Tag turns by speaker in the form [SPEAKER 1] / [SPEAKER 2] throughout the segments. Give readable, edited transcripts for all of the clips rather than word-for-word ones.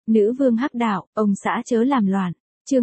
[SPEAKER 1] Nữ vương hắc đạo, ông xã chớ làm loạn. Chương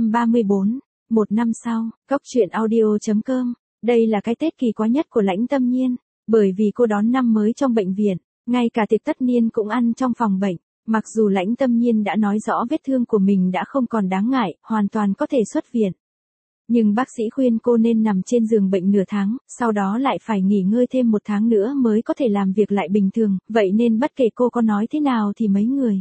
[SPEAKER 1] 234. Một năm sau, Cóc truyện audio.com. Đây là cái Tết kỳ quá nhất của Lãnh Tâm Nhiên, bởi vì cô đón năm mới trong bệnh viện, ngay cả tiệc tất niên cũng ăn trong phòng bệnh. Mặc dù Lãnh Tâm Nhiên đã nói rõ vết thương của mình đã không còn đáng ngại, hoàn toàn có thể xuất viện. Nhưng bác sĩ khuyên cô nên nằm trên giường bệnh nửa tháng, sau đó lại phải nghỉ ngơi thêm 1 tháng nữa mới có thể làm việc lại bình thường, vậy nên bất kể cô có nói thế nào thì mấy người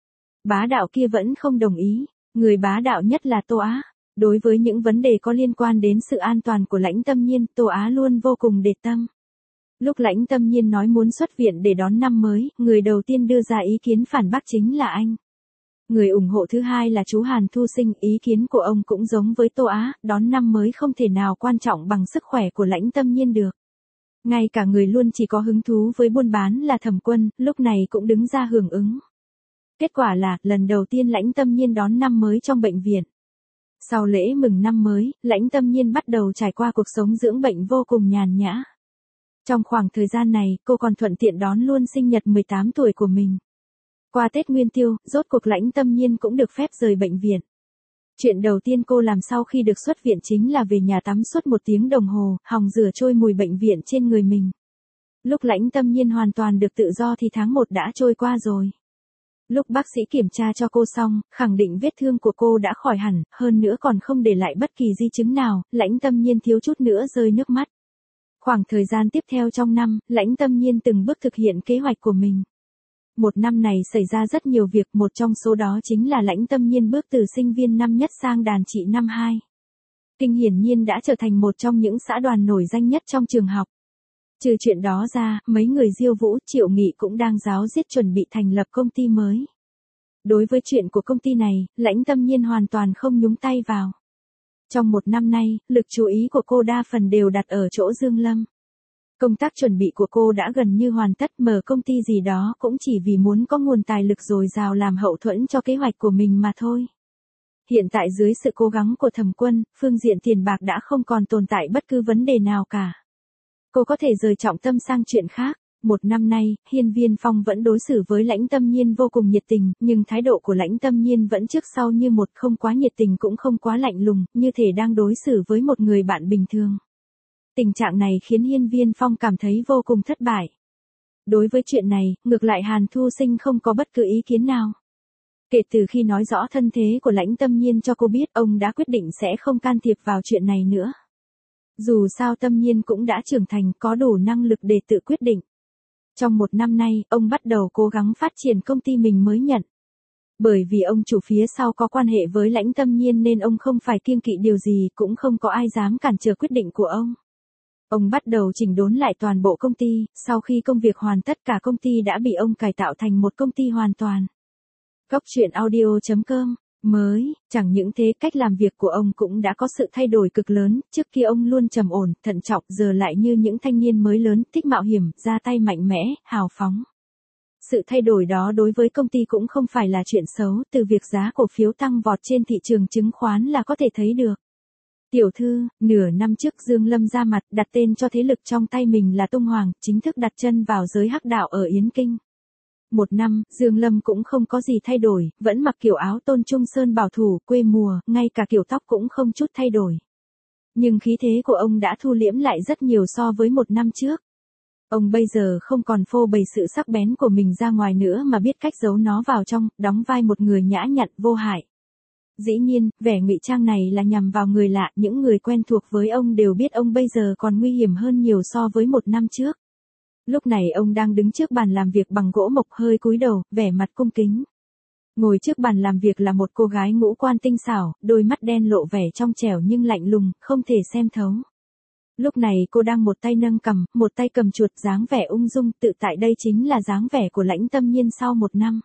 [SPEAKER 1] bá đạo kia vẫn không đồng ý. Người bá đạo nhất là Tô Á. Đối với những vấn đề có liên quan đến sự an toàn của Lãnh Tâm Nhiên, Tô Á luôn vô cùng để tâm. Lúc Lãnh Tâm Nhiên nói muốn xuất viện để đón năm mới, người đầu tiên đưa ra ý kiến phản bác chính là anh. Người ủng hộ thứ hai là chú Hàn Thu Sinh, ý kiến của ông cũng giống với Tô Á, đón năm mới không thể nào quan trọng bằng sức khỏe của Lãnh Tâm Nhiên được. Ngay cả người luôn chỉ có hứng thú với buôn bán là Thẩm Quân, lúc này cũng đứng ra hưởng ứng. Kết quả là, lần đầu tiên Lãnh Tâm Nhiên đón năm mới trong bệnh viện. Sau lễ mừng năm mới, Lãnh Tâm Nhiên bắt đầu trải qua cuộc sống dưỡng bệnh vô cùng nhàn nhã. Trong khoảng thời gian này, cô còn thuận tiện đón luôn sinh nhật 18 tuổi của mình. Qua Tết Nguyên Tiêu, rốt cuộc Lãnh Tâm Nhiên cũng được phép rời bệnh viện. Chuyện đầu tiên cô làm sau khi được xuất viện chính là về nhà tắm suốt 1 tiếng đồng hồ, hòng rửa trôi mùi bệnh viện trên người mình. Lúc Lãnh Tâm Nhiên hoàn toàn được tự do thì tháng 1 đã trôi qua rồi. Lúc bác sĩ kiểm tra cho cô xong, khẳng định vết thương của cô đã khỏi hẳn, hơn nữa còn không để lại bất kỳ di chứng nào, Lãnh Tâm Nhiên thiếu chút nữa rơi nước mắt. Khoảng thời gian tiếp theo trong năm, Lãnh Tâm Nhiên từng bước thực hiện kế hoạch của mình. 1 năm này xảy ra rất nhiều việc, một trong số đó chính là Lãnh Tâm Nhiên bước từ sinh viên năm nhất sang đàn chị năm 2. Kinh hiển nhiên đã trở thành một trong những xã đoàn nổi danh nhất trong trường học. Trừ chuyện đó ra, mấy người Diêu Vũ, Triệu Nghị cũng đang ráo riết chuẩn bị thành lập công ty mới. Đối với chuyện của công ty này, Lãnh Tâm Nhiên hoàn toàn không nhúng tay vào. Trong 1 năm nay, lực chú ý của cô đa phần đều đặt ở chỗ Dương Lâm. Công tác chuẩn bị của cô đã gần như hoàn tất, mở công ty gì đó cũng chỉ vì muốn có nguồn tài lực dồi dào làm hậu thuẫn cho kế hoạch của mình mà thôi. Hiện tại dưới sự cố gắng của Thẩm Quân, phương diện tiền bạc đã không còn tồn tại bất cứ vấn đề nào cả. Cô có thể rời trọng tâm sang chuyện khác. 1 năm nay, Hiên Viên Phong vẫn đối xử với Lãnh Tâm Nhiên vô cùng nhiệt tình, nhưng thái độ của Lãnh Tâm Nhiên vẫn trước sau như một, không quá nhiệt tình cũng không quá lạnh lùng, như thể đang đối xử với một người bạn bình thường. Tình trạng này khiến Hiên Viên Phong cảm thấy vô cùng thất bại. Đối với chuyện này, ngược lại Hàn Thu Sinh không có bất cứ ý kiến nào. Kể từ khi nói rõ thân thế của Lãnh Tâm Nhiên cho cô biết, ông đã quyết định sẽ không can thiệp vào chuyện này nữa. Dù sao Tâm Nhiên cũng đã trưởng thành, có đủ năng lực để tự quyết định. Trong 1 năm nay, ông bắt đầu cố gắng phát triển công ty mình mới nhận. Bởi vì ông chủ phía sau có quan hệ với Lãnh Tâm Nhiên nên ông không phải kiêng kỵ điều gì, cũng không có ai dám cản trở quyết định của ông. Ông bắt đầu chỉnh đốn lại toàn bộ công ty, sau khi công việc hoàn tất cả công ty đã bị ông cải tạo thành một công ty hoàn toàn. Cóc truyện audio.com. Mới, chẳng những thế cách làm việc của ông cũng đã có sự thay đổi cực lớn, trước kia ông luôn trầm ổn, thận trọng, giờ lại như những thanh niên mới lớn, thích mạo hiểm, ra tay mạnh mẽ, hào phóng. Sự thay đổi đó đối với công ty cũng không phải là chuyện xấu, từ việc giá cổ phiếu tăng vọt trên thị trường chứng khoán là có thể thấy được. Tiểu thư, nửa năm trước Dương Lâm ra mặt đặt tên cho thế lực trong tay mình là Tung Hoàng, chính thức đặt chân vào giới hắc đạo ở Yến Kinh. 1 năm, Dương Lâm cũng không có gì thay đổi, vẫn mặc kiểu áo tôn trung sơn bảo thủ, quê mùa, ngay cả kiểu tóc cũng không chút thay đổi. Nhưng khí thế của ông đã thu liễm lại rất nhiều so với 1 năm trước. Ông bây giờ không còn phô bày sự sắc bén của mình ra ngoài nữa mà biết cách giấu nó vào trong, đóng vai một người nhã nhặn, vô hại. Dĩ nhiên, vẻ ngụy trang này là nhằm vào người lạ, những người quen thuộc với ông đều biết ông bây giờ còn nguy hiểm hơn nhiều so với 1 năm trước. Lúc này ông đang đứng trước bàn làm việc bằng gỗ mộc, hơi cúi đầu, vẻ mặt cung kính. Ngồi trước bàn làm việc là một cô gái ngũ quan tinh xảo, đôi mắt đen lộ vẻ trong trẻo nhưng lạnh lùng, không thể xem thấu. Lúc này cô đang một tay nâng cằm, một tay cầm chuột, dáng vẻ ung dung, tự tại. Đây chính là dáng vẻ của Lãnh Tâm Nhiên sau 1 năm.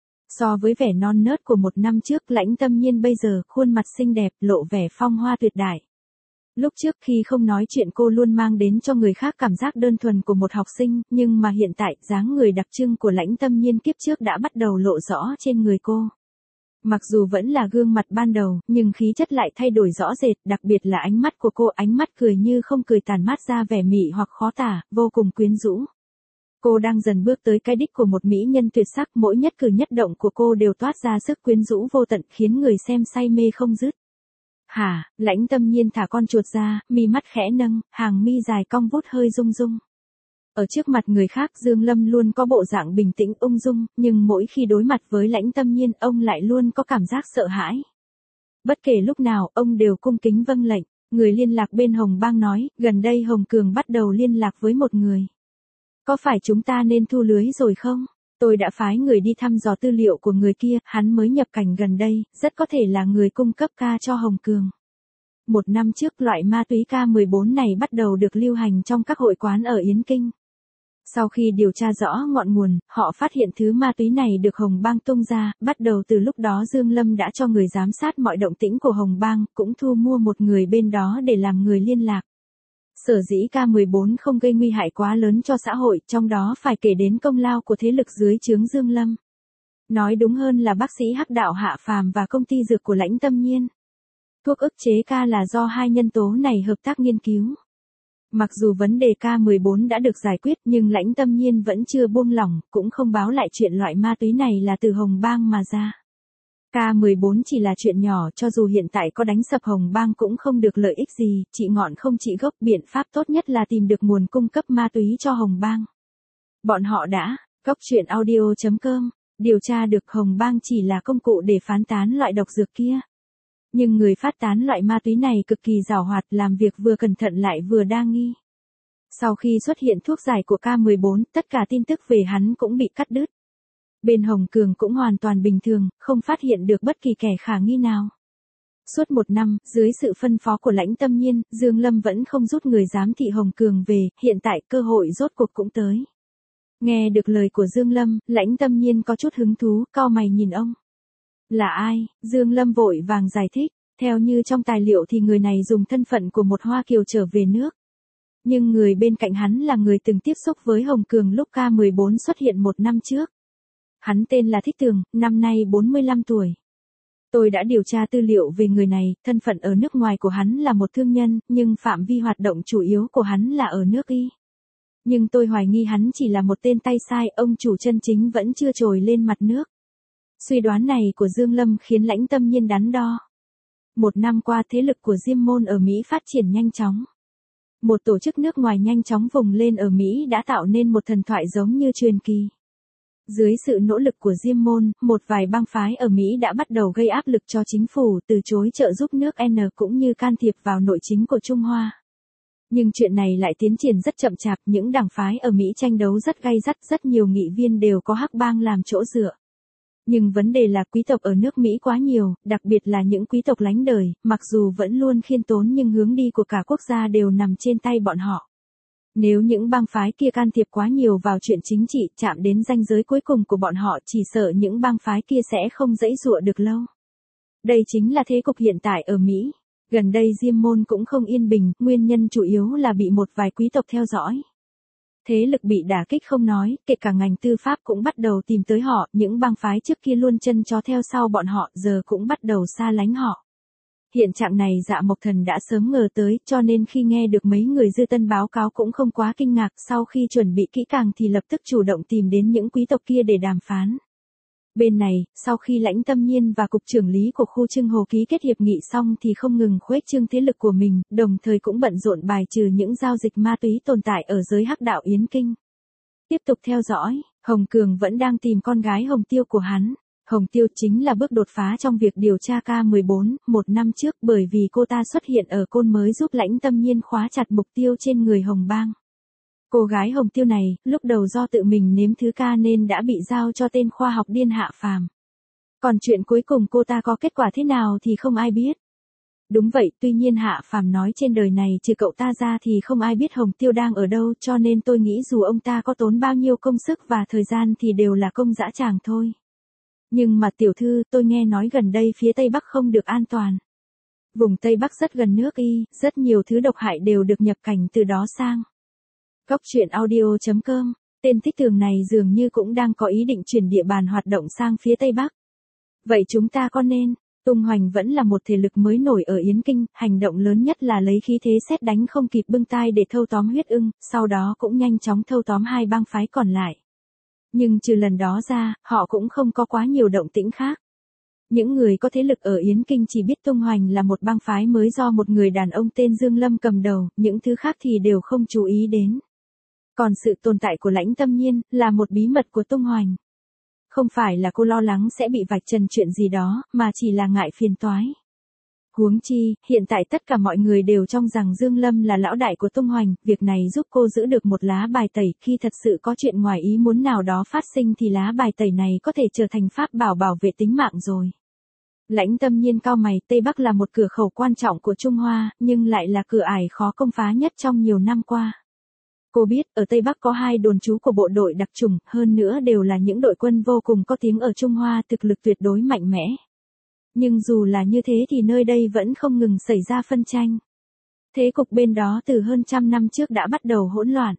[SPEAKER 1] So với vẻ non nớt của 1 năm trước, Lãnh Tâm Nhiên bây giờ khuôn mặt xinh đẹp, lộ vẻ phong hoa tuyệt đại. Lúc trước khi không nói chuyện cô luôn mang đến cho người khác cảm giác đơn thuần của một học sinh, nhưng mà hiện tại, dáng người đặc trưng của Lãnh Tâm Nhiên kiếp trước đã bắt đầu lộ rõ trên người cô. Mặc dù vẫn là gương mặt ban đầu, nhưng khí chất lại thay đổi rõ rệt, đặc biệt là ánh mắt của cô, ánh mắt cười như không cười tản mát ra vẻ mị hoặc khó tả, vô cùng quyến rũ. Cô đang dần bước tới cái đích của một mỹ nhân tuyệt sắc, mỗi nhất cử nhất động của cô đều toát ra sức quyến rũ vô tận khiến người xem say mê không dứt. Hả, Lãnh Tâm Nhiên thả con chuột ra, mi mắt khẽ nâng, hàng mi dài cong vút hơi rung rung. Ở trước mặt người khác Dương Lâm luôn có bộ dạng bình tĩnh ung dung, nhưng mỗi khi đối mặt với Lãnh Tâm Nhiên ông lại luôn có cảm giác sợ hãi. Bất kể lúc nào ông đều cung kính vâng lệnh. Người liên lạc bên Hồng Bang nói, gần đây Hồng Cường bắt đầu liên lạc với một người. Có phải chúng ta nên thu lưới rồi không? Tôi đã phái người đi thăm dò tư liệu của người kia, hắn mới nhập cảnh gần đây, rất có thể là người cung cấp ca cho Hồng Cường. 1 năm trước loại ma túy K14 này bắt đầu được lưu hành trong các hội quán ở Yến Kinh. Sau khi điều tra rõ ngọn nguồn, họ phát hiện thứ ma túy này được Hồng Bang tung ra, bắt đầu từ lúc đó Dương Lâm đã cho người giám sát mọi động tĩnh của Hồng Bang, cũng thu mua một người bên đó để làm người liên lạc. Sở dĩ K14 không gây nguy hại quá lớn cho xã hội, trong đó phải kể đến công lao của thế lực dưới trướng Dương Lâm. Nói đúng hơn là bác sĩ Hắc Đạo Hạ Phàm và công ty dược của Lãnh Tâm Nhiên. Thuốc ức chế K là do hai nhân tố này hợp tác nghiên cứu. Mặc dù vấn đề K14 đã được giải quyết nhưng Lãnh Tâm Nhiên vẫn chưa buông lỏng, cũng không báo lại chuyện loại ma túy này là từ Hồng Bang mà ra. K14 chỉ là chuyện nhỏ, cho dù hiện tại có đánh sập Hồng Bang cũng không được lợi ích gì, trị ngọn không trị gốc, biện pháp tốt nhất là tìm được nguồn cung cấp ma túy cho Hồng Bang. Bọn họ đã, coctruyện.audio.com, điều tra được Hồng Bang chỉ là công cụ để phán tán loại độc dược kia. Nhưng người phát tán loại ma túy này cực kỳ giàu hoạt, làm việc vừa cẩn thận lại vừa đa nghi. Sau khi xuất hiện thuốc giải của K14, tất cả tin tức về hắn cũng bị cắt đứt. Bên Hồng Cường cũng hoàn toàn bình thường, không phát hiện được bất kỳ kẻ khả nghi nào. Suốt 1 năm, dưới sự phân phó của Lãnh Tâm Nhiên, Dương Lâm vẫn không rút người giám thị Hồng Cường về, hiện tại cơ hội rốt cuộc cũng tới. Nghe được lời của Dương Lâm, Lãnh Tâm Nhiên có chút hứng thú, cau mày nhìn ông. Là ai? Dương Lâm vội vàng giải thích, theo như trong tài liệu thì người này dùng thân phận của một Hoa Kiều trở về nước. Nhưng người bên cạnh hắn là người từng tiếp xúc với Hồng Cường lúc K14 xuất hiện 1 năm trước. Hắn tên là Thích Tường, năm nay 45 tuổi. Tôi đã điều tra tư liệu về người này, thân phận ở nước ngoài của hắn là một thương nhân, nhưng phạm vi hoạt động chủ yếu của hắn là ở nước Y. Nhưng tôi hoài nghi hắn chỉ là một tên tay sai, ông chủ chân chính vẫn chưa trồi lên mặt nước. Suy đoán này của Dương Lâm khiến Lãnh Tâm Nhiên đắn đo. 1 năm qua thế lực của Diêm Môn ở Mỹ phát triển nhanh chóng. Một tổ chức nước ngoài nhanh chóng vùng lên ở Mỹ đã tạo nên một thần thoại giống như truyền kỳ. Dưới sự nỗ lực của Diêm Môn, một vài bang phái ở Mỹ đã bắt đầu gây áp lực cho chính phủ từ chối trợ giúp nước N cũng như can thiệp vào nội chính của Trung Hoa. Nhưng chuyện này lại tiến triển rất chậm chạp, những đảng phái ở Mỹ tranh đấu rất gay gắt, rất nhiều nghị viên đều có Hắc Bang làm chỗ dựa. Nhưng vấn đề là quý tộc ở nước Mỹ quá nhiều, đặc biệt là những quý tộc lánh đời, mặc dù vẫn luôn khiêm tốn nhưng hướng đi của cả quốc gia đều nằm trên tay bọn họ. Nếu những bang phái kia can thiệp quá nhiều vào chuyện chính trị, chạm đến ranh giới cuối cùng của bọn họ, chỉ sợ những bang phái kia sẽ không dãy dụa được lâu. Đây chính là thế cục hiện tại ở Mỹ. Gần đây Diêm Môn cũng không yên bình, nguyên nhân chủ yếu là bị một vài quý tộc theo dõi. Thế lực bị đả kích không nói, kể cả ngành tư pháp cũng bắt đầu tìm tới họ, những bang phái trước kia luôn chân chó theo sau bọn họ giờ cũng bắt đầu xa lánh họ. Hiện trạng này Dạ Mộc Thần đã sớm ngờ tới, cho nên khi nghe được mấy người Dư Tân báo cáo cũng không quá kinh ngạc, sau khi chuẩn bị kỹ càng thì lập tức chủ động tìm đến những quý tộc kia để đàm phán. Bên này, sau khi Lãnh Tâm Nhiên và cục trưởng lý của khu Trưng Hồ ký kết hiệp nghị xong thì không ngừng khuếch trương thế lực của mình, đồng thời cũng bận rộn bài trừ những giao dịch ma túy tồn tại ở giới Hắc Đạo Yến Kinh. Tiếp tục theo dõi, Hồng Cường vẫn đang tìm con gái Hồng Tiêu của hắn. Hồng Tiêu chính là bước đột phá trong việc điều tra K14, 1 năm trước, bởi vì cô ta xuất hiện ở Côn mới giúp Lãnh Tâm Nhiên khóa chặt mục tiêu trên người Hồng Bang. Cô gái Hồng Tiêu này, lúc đầu do tự mình nếm thứ ca nên đã bị giao cho tên khoa học điên Hạ Phàm. Còn chuyện cuối cùng cô ta có kết quả thế nào thì không ai biết. Đúng vậy, tuy nhiên Hạ Phàm nói trên đời này trừ cậu ta ra thì không ai biết Hồng Tiêu đang ở đâu, cho nên tôi nghĩ dù ông ta có tốn bao nhiêu công sức và thời gian thì đều là công dã tràng thôi. Nhưng mà tiểu thư, tôi nghe nói gần đây phía Tây Bắc không được an toàn. Vùng Tây Bắc rất gần nước Y, rất nhiều thứ độc hại đều được nhập cảnh từ đó sang. Coctruyện.audio.com, tên Thích Tường này dường như cũng đang có ý định chuyển địa bàn hoạt động sang phía Tây Bắc. Vậy chúng ta có nên Tung Hoành vẫn là một thể lực mới nổi ở Yến Kinh, hành động lớn nhất là lấy khí thế sét đánh không kịp bưng tai để thâu tóm Huyết Ưng, sau đó cũng nhanh chóng thâu tóm hai bang phái còn lại. Nhưng trừ lần đó ra, họ cũng không có quá nhiều động tĩnh khác. Những người có thế lực ở Yến Kinh chỉ biết Tung Hoành là một bang phái mới do một người đàn ông tên Dương Lâm cầm đầu, những thứ khác thì đều không chú ý đến. Còn sự tồn tại của Lãnh Tâm Nhiên là một bí mật của Tung Hoành. Không phải là cô lo lắng sẽ bị vạch trần chuyện gì đó, mà chỉ là ngại phiền toái. Huống chi, hiện tại tất cả mọi người đều trong rằng Dương Lâm là lão đại của Tung Hoành, việc này giúp cô giữ được một lá bài tẩy, khi thật sự có chuyện ngoài ý muốn nào đó phát sinh thì lá bài tẩy này có thể trở thành pháp bảo bảo vệ tính mạng rồi. Lãnh Tâm Nhiên cau mày, Tây Bắc là một cửa khẩu quan trọng của Trung Hoa, nhưng lại là cửa ải khó công phá nhất trong nhiều năm qua. Cô biết, ở Tây Bắc có 2 đồn trú của bộ đội đặc chủng, hơn nữa đều là những đội quân vô cùng có tiếng ở Trung Hoa, thực lực tuyệt đối mạnh mẽ. Nhưng dù là như thế thì nơi đây vẫn không ngừng xảy ra phân tranh. Thế cục bên đó từ hơn 100 năm trước đã bắt đầu hỗn loạn.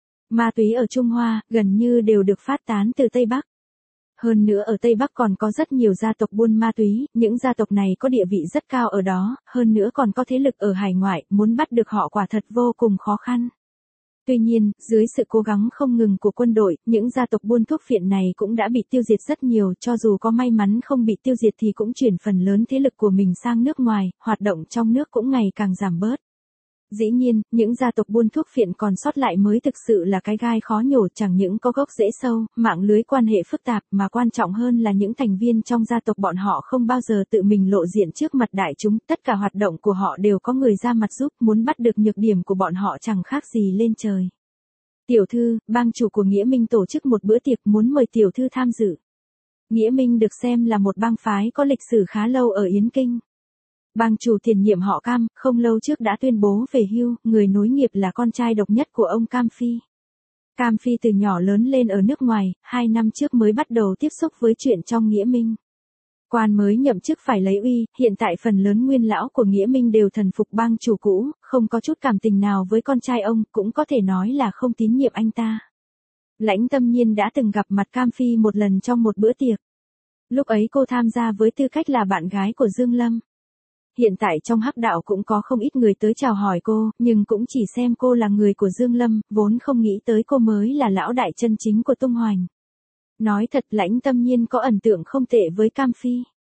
[SPEAKER 1] Ma túy ở Trung Hoa, gần như đều được phát tán từ Tây Bắc. Hơn nữa ở Tây Bắc còn có rất nhiều gia tộc buôn ma túy, những gia tộc này có địa vị rất cao ở đó, hơn nữa còn có thế lực ở hải ngoại, muốn bắt được họ quả thật vô cùng khó khăn. Tuy nhiên, dưới sự cố gắng không ngừng của quân đội, những gia tộc buôn thuốc phiện này cũng đã bị tiêu diệt rất nhiều, cho dù có may mắn không bị tiêu diệt thì cũng chuyển phần lớn thế lực của mình sang nước ngoài, hoạt động trong nước cũng ngày càng giảm bớt. Dĩ nhiên, những gia tộc buôn thuốc phiện còn sót lại mới thực sự là cái gai khó nhổ, chẳng những có gốc rễ sâu, mạng lưới quan hệ phức tạp, mà quan trọng hơn là những thành viên trong gia tộc bọn họ không bao giờ tự mình lộ diện trước mặt đại chúng, tất cả hoạt động của họ đều có người ra mặt giúp, muốn bắt được nhược điểm của bọn họ chẳng khác gì lên trời. Tiểu thư, bang chủ của Nghĩa Minh tổ chức một bữa tiệc muốn mời tiểu thư tham dự. Nghĩa Minh được xem là một bang phái có lịch sử khá lâu ở Yến Kinh. Bang chủ tiền nhiệm họ Cam, không lâu trước đã tuyên bố về hưu, người nối nghiệp là con trai độc nhất của ông Cam Phi. Cam Phi từ nhỏ lớn lên ở nước ngoài, 2 năm trước mới bắt đầu tiếp xúc với chuyện trong Nghĩa Minh. Quan mới nhậm chức phải lấy uy, hiện tại phần lớn nguyên lão của Nghĩa Minh đều thần phục bang chủ cũ, không có chút cảm tình nào với con trai ông, cũng có thể nói là không tín nhiệm anh ta. Lãnh Tâm Nhiên đã từng gặp mặt Cam Phi một lần trong một bữa tiệc. Lúc ấy cô tham gia với tư cách là bạn gái của Dương Lâm. Hiện tại trong hắc đạo cũng có không ít người tới chào hỏi cô, nhưng cũng chỉ xem cô là người của Dương Lâm, vốn không nghĩ tới cô mới là lão đại chân chính của Tung Hoành. Nói thật, Lãnh Tâm Nhiên có ấn tượng không tệ với Cam Phi.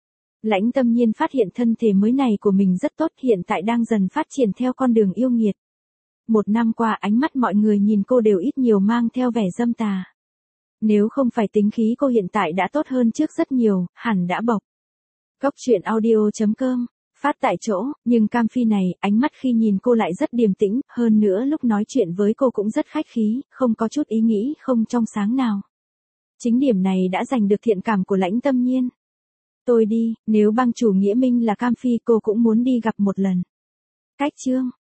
[SPEAKER 1] Lãnh Tâm Nhiên phát hiện thân thể mới này của mình rất tốt, hiện tại đang dần phát triển theo con đường yêu nghiệt. 1 năm qua ánh mắt mọi người nhìn cô đều ít nhiều mang theo vẻ dâm tà. Nếu không phải tính khí cô hiện tại đã tốt hơn trước rất nhiều, hẳn đã bộc. Cốc truyện audio.com phát tại chỗ, nhưng Cam Phi này, ánh mắt khi nhìn cô lại rất điềm tĩnh, hơn nữa lúc nói chuyện với cô cũng rất khách khí, không có chút ý nghĩ không trong sáng nào. Chính điểm này đã giành được thiện cảm của Lãnh Tâm Nhiên. Tôi đi, nếu bang chủ Nghĩa Minh là Cam Phi cô cũng muốn đi gặp một lần. Cách chương